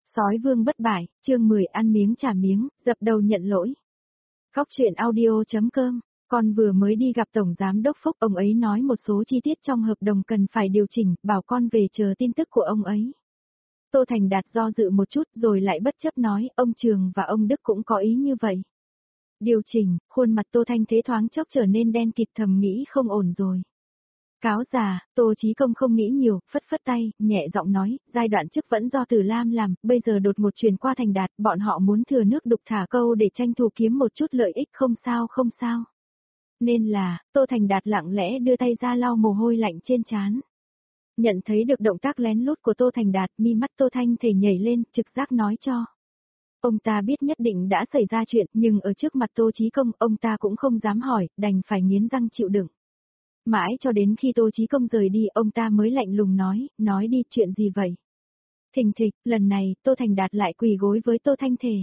Sói vương bất bại, chương 10 ăn miếng trả miếng, dập đầu nhận lỗi. Góc truyện audio.com, con vừa mới đi gặp Tổng Giám Đốc Phúc, ông ấy nói một số chi tiết trong hợp đồng cần phải điều chỉnh, bảo con về chờ tin tức của ông ấy. Tô Thành Đạt do dự một chút rồi lại bất chấp nói, ông Trường và ông Đức cũng có ý như vậy. Điều chỉnh, khuôn mặt Tô Thanh Thế thoáng chốc trở nên đen kịt, thầm nghĩ không ổn rồi. Cáo già, Tô Chí Công không nghĩ nhiều, phất phất tay, nhẹ giọng nói, giai đoạn trước vẫn do Từ Lam làm, bây giờ đột ngột chuyển qua Thành Đạt, bọn họ muốn thừa nước đục thả câu để tranh thủ kiếm một chút lợi ích, không sao. Nên là, Tô Thành Đạt lặng lẽ đưa tay ra lau mồ hôi lạnh trên trán. Nhận thấy được động tác lén lút của Tô Thành Đạt, mi mắt Tô Thanh Thể nhảy lên, trực giác nói cho. Ông ta biết nhất định đã xảy ra chuyện, nhưng ở trước mặt Tô Chí Công, ông ta cũng không dám hỏi, đành phải nghiến răng chịu đựng. Mãi cho đến khi Tô Chí Công rời đi, ông ta mới lạnh lùng nói đi, chuyện gì vậy? Thình thịch, lần này, Tô Thành Đạt lại quỳ gối với Tô Thanh Thể.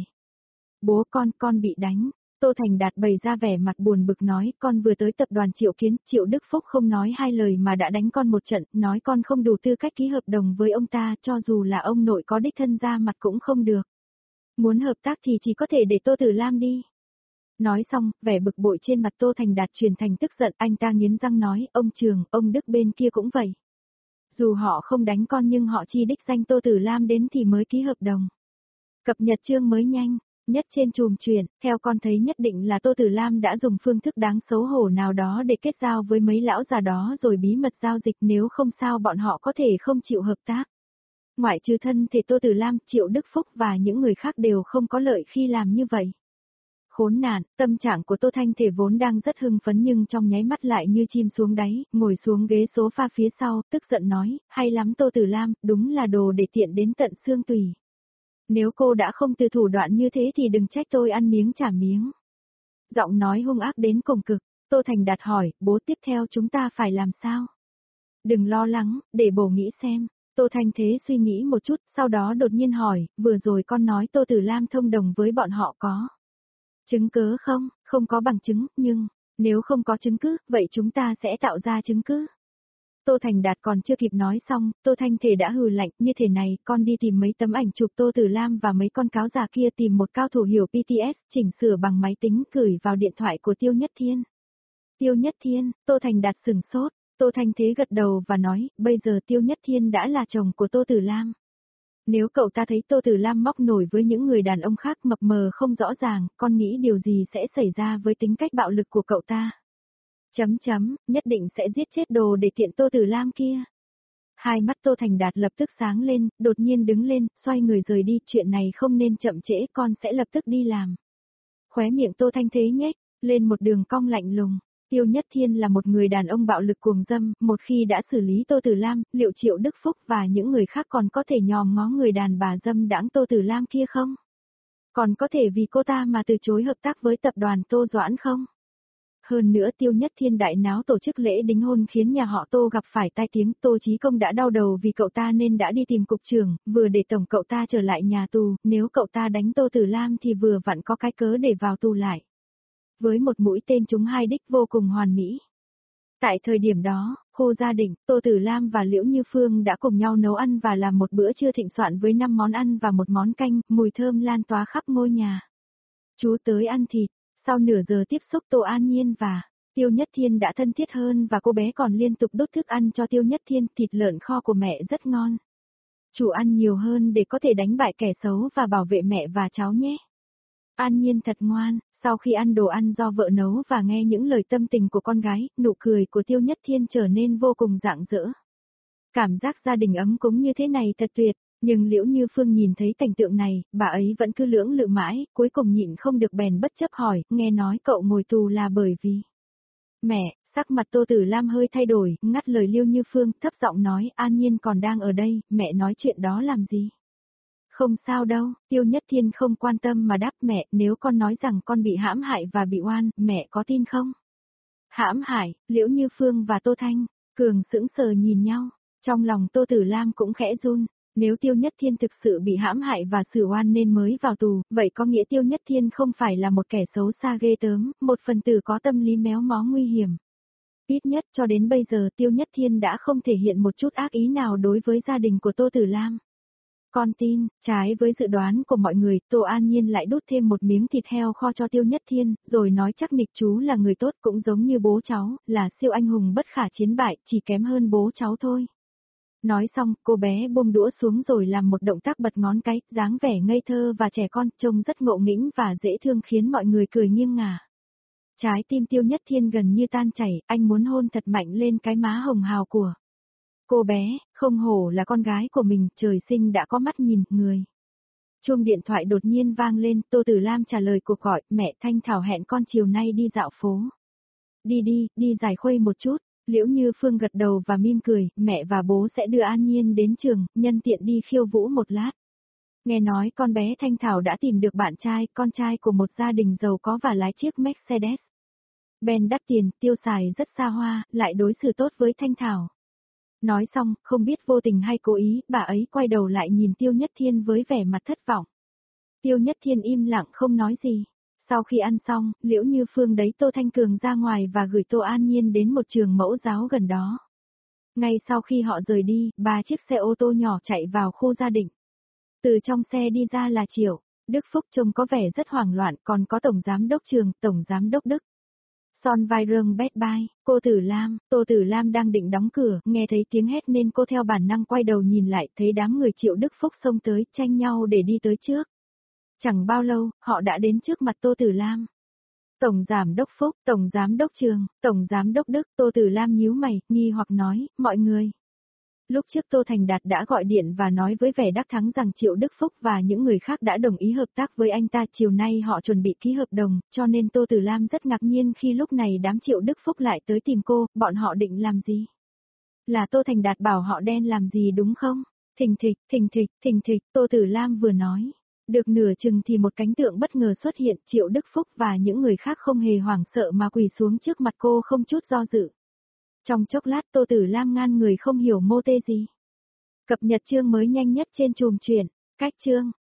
Bố con bị đánh. Tô Thành Đạt bày ra vẻ mặt buồn bực nói, con vừa tới tập đoàn Triệu Kiến, Triệu Đức Phúc không nói hai lời mà đã đánh con một trận, nói con không đủ tư cách ký hợp đồng với ông ta, cho dù là ông nội có đích thân ra mặt cũng không được. Muốn hợp tác thì chỉ có thể để Tô Tử Lam đi. Nói xong, vẻ bực bội trên mặt Tô Thành Đạt chuyển thành tức giận, anh ta nghiến răng nói, ông Trường, ông Đức bên kia cũng vậy. Dù họ không đánh con nhưng họ chi đích danh Tô Tử Lam đến thì mới ký hợp đồng. Cập nhật chương mới nhanh, nhất trên chùm truyền, theo con thấy nhất định là Tô Tử Lam đã dùng phương thức đáng xấu hổ nào đó để kết giao với mấy lão già đó rồi bí mật giao dịch, nếu không sao bọn họ có thể không chịu hợp tác. Ngoại trừ thân thì Tô Tử Lam, Triệu Đức Phúc và những người khác đều không có lợi khi làm như vậy. Khốn nạn, tâm trạng của Tô Thanh Thể vốn đang rất hưng phấn nhưng trong nháy mắt lại như chim xuống đáy, ngồi xuống ghế sofa phía sau, tức giận nói, hay lắm Tô Tử Lam, đúng là đồ để tiện đến tận xương tủy. Nếu cô đã không từ thủ đoạn như thế thì đừng trách tôi ăn miếng trả miếng. Giọng nói hung ác đến cùng cực, Tô Thành Đạt hỏi, bố tiếp theo chúng ta phải làm sao? Đừng lo lắng, để bố nghĩ xem. Tô Thanh Thế suy nghĩ một chút, sau đó đột nhiên hỏi, vừa rồi con nói Tô Tử Lam thông đồng với bọn họ có chứng cứ không? Không có bằng chứng, nhưng, nếu không có chứng cứ, vậy chúng ta sẽ tạo ra chứng cứ. Tô Thành Đạt còn chưa kịp nói xong, Tô Thanh Thể đã hừ lạnh, như thế này, con đi tìm mấy tấm ảnh chụp Tô Tử Lam và mấy con cáo già kia, tìm một cao thủ hiểu PTS, chỉnh sửa bằng máy tính, gửi vào điện thoại của Tiêu Nhất Thiên. Tiêu Nhất Thiên, Tô Thành Đạt sửng sốt, Tô Thanh Thế gật đầu và nói, bây giờ Tiêu Nhất Thiên đã là chồng của Tô Tử Lam. Nếu cậu ta thấy Tô Tử Lam móc nổi với những người đàn ông khác mập mờ không rõ ràng, con nghĩ điều gì sẽ xảy ra với tính cách bạo lực của cậu ta? Nhất định sẽ giết chết đồ để tiện Tô Tử Lam kia. Hai mắt Tô Thành Đạt lập tức sáng lên, đột nhiên đứng lên, xoay người rời đi, chuyện này không nên chậm trễ, con sẽ lập tức đi làm. Khóe miệng Tô Thanh Thế nhếch lên một đường cong lạnh lùng. Tiêu Nhất Thiên là một người đàn ông bạo lực cuồng dâm, một khi đã xử lý Tô Tử Lam, liệu Triệu Đức Phúc và những người khác còn có thể nhòm ngó người đàn bà dâm đãng Tô Tử Lam kia không? Còn có thể vì cô ta mà từ chối hợp tác với tập đoàn Tô Doãn không? Hơn nữa Tiêu Nhất Thiên đại náo tổ chức lễ đính hôn khiến nhà họ Tô gặp phải tai tiếng, Tô Chí Công đã đau đầu vì cậu ta nên đã đi tìm cục trưởng, vừa để tổng cậu ta trở lại nhà tù, nếu cậu ta đánh Tô Tử Lam thì vừa vặn có cái cớ để vào tù lại. Với một mũi tên trúng hai đích vô cùng hoàn mỹ. Tại thời điểm đó, khu gia đình, Tô Tử Lam và Liễu Như Phương đã cùng nhau nấu ăn và làm một bữa trưa thịnh soạn với 5 món ăn và một món canh, mùi thơm lan tỏa khắp ngôi nhà. Chú tới ăn thịt, sau nửa giờ tiếp xúc Tô An Nhiên và Tiêu Nhất Thiên đã thân thiết hơn và cô bé còn liên tục đút thức ăn cho Tiêu Nhất Thiên, thịt lợn kho của mẹ rất ngon. Chủ ăn nhiều hơn để có thể đánh bại kẻ xấu và bảo vệ mẹ và cháu nhé. An Nhiên thật ngoan. Sau khi ăn đồ ăn do vợ nấu và nghe những lời tâm tình của con gái, nụ cười của Tiêu Nhất Thiên trở nên vô cùng rạng rỡ. Cảm giác gia đình ấm cúng như thế này thật tuyệt, nhưng Liễu Như Phương nhìn thấy cảnh tượng này, bà ấy vẫn cứ lưỡng lự mãi, cuối cùng nhịn không được bèn bất chấp hỏi, nghe nói cậu ngồi tù là bởi vì... Mẹ, sắc mặt Tô Tử Lam hơi thay đổi, ngắt lời Liễu Như Phương, thấp giọng nói, An Nhiên còn đang ở đây, mẹ nói chuyện đó làm gì? Không sao đâu, Tiêu Nhất Thiên không quan tâm mà đáp mẹ, nếu con nói rằng con bị hãm hại và bị oan, mẹ có tin không? Hãm hại, Liễu Như Phương và Tô Thanh, Cường sững sờ nhìn nhau, trong lòng Tô Tử Lam cũng khẽ run, nếu Tiêu Nhất Thiên thực sự bị hãm hại và xử oan nên mới vào tù, vậy có nghĩa Tiêu Nhất Thiên không phải là một kẻ xấu xa ghê tớm, một phần tử có tâm lý méo mó nguy hiểm. Ít nhất cho đến bây giờ Tiêu Nhất Thiên đã không thể hiện một chút ác ý nào đối với gia đình của Tô Tử Lam. Con tin, trái với dự đoán của mọi người, Tô An Nhiên lại đút thêm một miếng thịt heo kho cho Tiêu Nhất Thiên, rồi nói chắc nịch chú là người tốt cũng giống như bố cháu, là siêu anh hùng bất khả chiến bại, chỉ kém hơn bố cháu thôi. Nói xong, cô bé buông đũa xuống rồi làm một động tác bật ngón cái, dáng vẻ ngây thơ và trẻ con, trông rất ngộ nghĩnh và dễ thương khiến mọi người cười nghiêng ngả. Trái tim Tiêu Nhất Thiên gần như tan chảy, anh muốn hôn thật mạnh lên cái má hồng hào của cô bé, không hổ là con gái của mình, trời sinh đã có mắt nhìn, người. Chuông điện thoại đột nhiên vang lên, Tô Tử Lam trả lời cuộc gọi, mẹ Thanh Thảo hẹn con chiều nay đi dạo phố. Đi giải khuây một chút. Liễu Như Phương gật đầu và mỉm cười, mẹ và bố sẽ đưa An Nhiên đến trường, nhân tiện đi khiêu vũ một lát. Nghe nói con bé Thanh Thảo đã tìm được bạn trai, con trai của một gia đình giàu có và lái chiếc Mercedes. Ben đắt tiền, tiêu xài rất xa hoa, lại đối xử tốt với Thanh Thảo. Nói xong, không biết vô tình hay cố ý, bà ấy quay đầu lại nhìn Tiêu Nhất Thiên với vẻ mặt thất vọng. Tiêu Nhất Thiên im lặng không nói gì. Sau khi ăn xong, Liễu Như Phương đẩy Tô Thanh Cường ra ngoài và gửi Tô An Nhiên đến một trường mẫu giáo gần đó. Ngay sau khi họ rời đi, 3 chiếc xe ô tô nhỏ chạy vào khu gia đình. Từ trong xe đi ra là Triệu Đức Phúc, trông có vẻ rất hoảng loạn, còn có Tổng Giám đốc trường, Tổng Giám đốc Đức. Son vai rương bét bai, Tô Tử Lam đang định đóng cửa, nghe thấy tiếng hét nên cô theo bản năng quay đầu nhìn lại, thấy đám người Triệu Đức Phúc xông tới, tranh nhau để đi tới trước. Chẳng bao lâu, họ đã đến trước mặt Tô Tử Lam. Tổng Giám đốc Phúc, Tổng Giám đốc trường, Tổng Giám đốc Đức, Tô Tử Lam nhíu mày, nghi hoặc nói, mọi người. Lúc trước Tô Thành Đạt đã gọi điện và nói với vẻ đắc thắng rằng Triệu Đức Phúc và những người khác đã đồng ý hợp tác với anh ta, chiều nay họ chuẩn bị ký hợp đồng, cho nên Tô Tử Lam rất ngạc nhiên khi lúc này đám Triệu Đức Phúc lại tới tìm cô, bọn họ định làm gì? Là Tô Thành Đạt bảo họ đen làm gì đúng không? Thình thịch, Tô Tử Lam vừa nói. Được nửa chừng thì một cánh tượng bất ngờ xuất hiện, Triệu Đức Phúc và những người khác không hề hoảng sợ mà quỳ xuống trước mặt cô không chút do dự. Trong chốc lát Tô Tử Lam ngan người không hiểu mô tê gì. Cập nhật chương mới nhanh nhất trên chùm chuyện. Cách chương.